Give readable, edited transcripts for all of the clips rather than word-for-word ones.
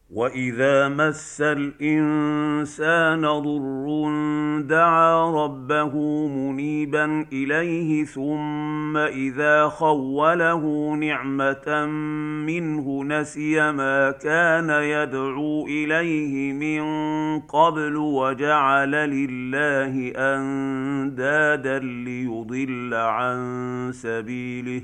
وإذا مس الإنسان ضر دعا ربه منيبا إليه ثم إذا خوله نعمة منه نسي ما كان يدعو إليه من قبل وجعل لله أندادا ليضل عن سبيله.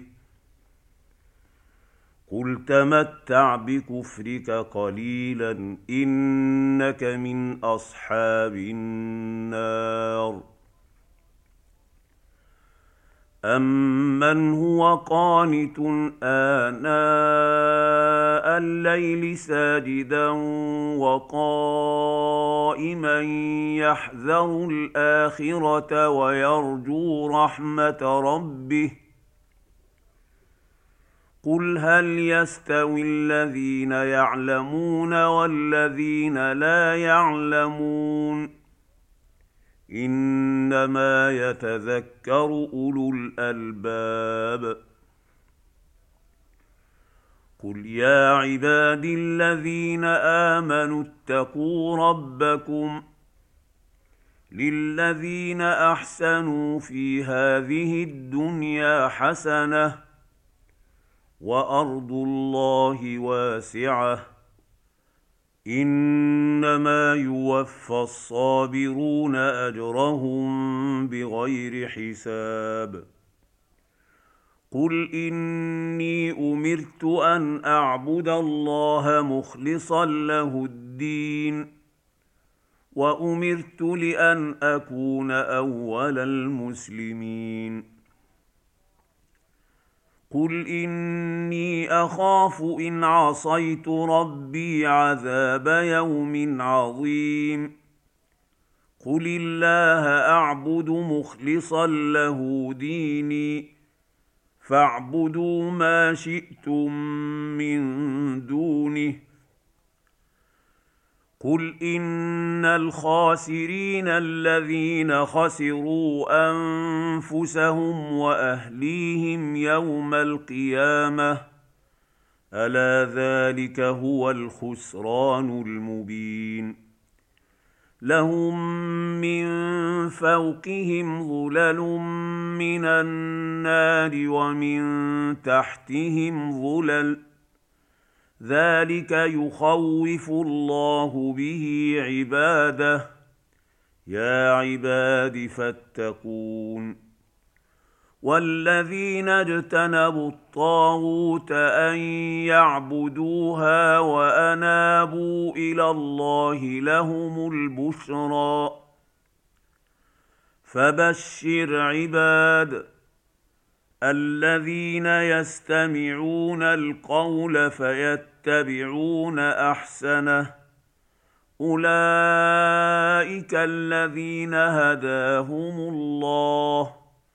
قل تمتع بكفرك قليلا إنك من أصحاب النار. أمن هو قانت آناء الليل ساجدا وقائما يحذر الآخرة ويرجو رحمة ربه. قل هل يستوي الذين يعلمون والذين لا يعلمون إنما يتذكر أولو الألباب. قل يا عبادي الذين آمنوا اتقوا ربكم للذين أحسنوا في هذه الدنيا حسنة وأرض الله واسعة إنما يوفى الصابرون أجرهم بغير حساب. قل إني أمرت أن أعبد الله مخلصا له الدين وأمرت لأن أكون أول المسلمين. قل إني أخاف إن عصيت ربي عذاب يوم عظيم. قل الله أعبد مخلصا له ديني فاعبدوا ما شئتم من دونه. قل إن الخاسرين الذين خسروا أنفسهم وأهليهم يوم القيامة ألا ذلك هو الخسران المبين. لهم من فوقهم ظلل من النار ومن تحتهم ظلل ذلك يخوف الله به عباده يا عباد فاتقون. والذين اجتنبوا الطاغوت أن يعبدوها وأنابوا إلى الله لهم البشرى. فبشر عباد الذين يستمعون القول فيتبعون أحسنه أولئك الذين هداهم الله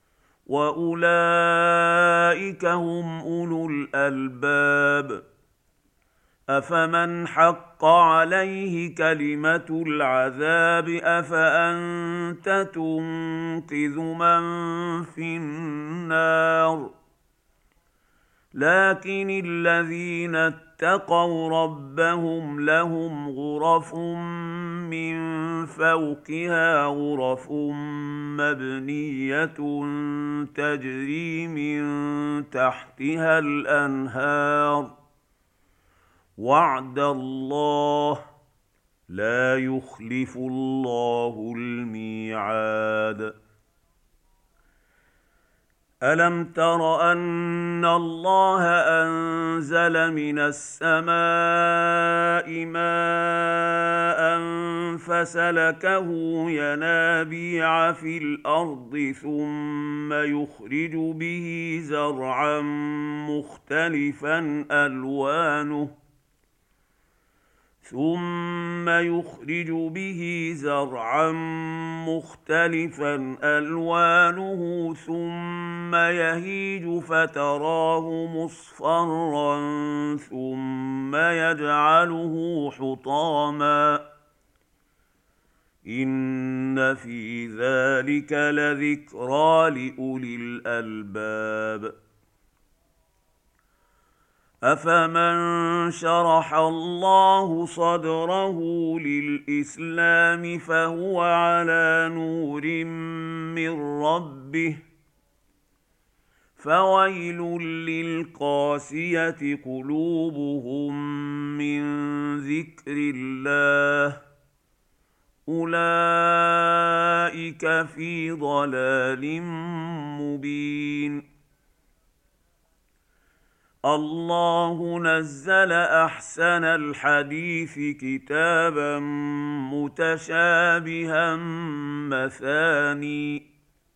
وأولئك هم أولو الألباب. أفمن حق عليه كلمة العذاب أفأنت تنقذ من في النار. لكن الذين اتقوا ربهم لهم غرف من فوقها غرف مبنية تجري من تحتها الأنهار وعد الله لا يخلف الله الميعاد. ألم تر أن الله أنزل من السماء ماء فسلكه ينابيع في الأرض ثم يخرج به زرعا مختلفا ألوانه ثم يهيج فتراه مصفرا ثم يجعله حطاما إن في ذلك لذكرى لأولي الألباب. أفمن شرح الله صدره للإسلام فهو على نور من ربه فويل للقاسية قلوبهم من ذكر الله أولئك في ضلال مبين. الله نزل أحسن الحديث كتابا متشابها مثاني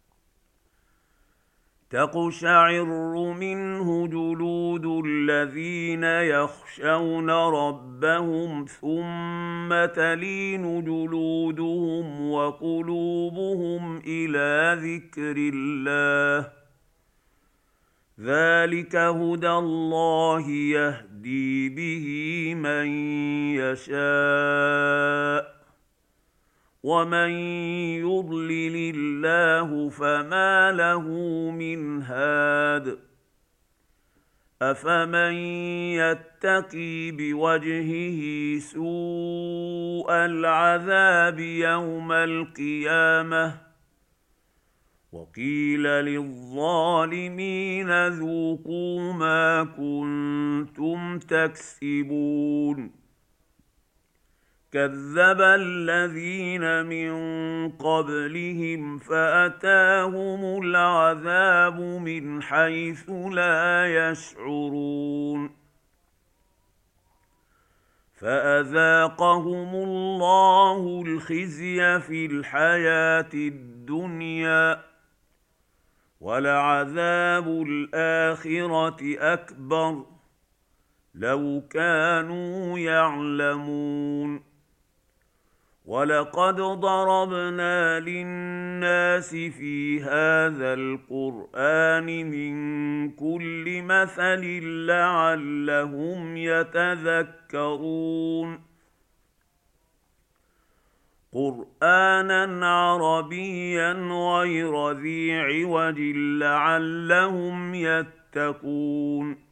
تقشعر منه جلود الذين يخشون ربهم ثم تلين جلودهم وقلوبهم إلى ذكر الله ذلك هدى الله يهدي به من يشاء ومن يضلل الله فما له من هاد أفمن يتقي بوجهه سوء العذاب يوم القيامة وقيل للظالمين ذوقوا ما كنتم تكسبون كذب الذين من قبلهم فأتاهم العذاب من حيث لا يشعرون فأذاقهم الله الخزي في الحياة الدنيا ولعذاب الآخرة أكبر لو كانوا يعلمون ولقد ضربنا للناس في هذا القرآن من كل مثل لعلهم يتذكرون قرآنا عربيا غير ذي عوج لعلهم يتقون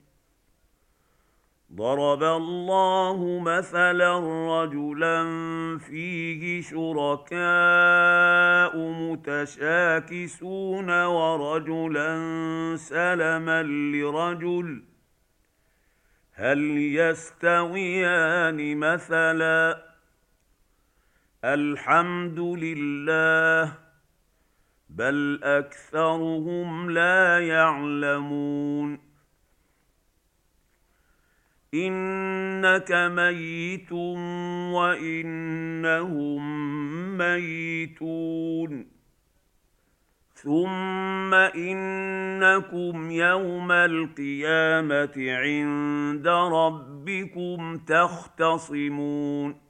ضرب الله مثلا رجلا فيه شركاء متشاكسون ورجلا سلما لرجل هل يستويان مثلا الحمد لله بل أكثرهم لا يعلمون إنك ميت وإنهم ميتون ثم إنكم يوم القيامة عند ربكم تختصمون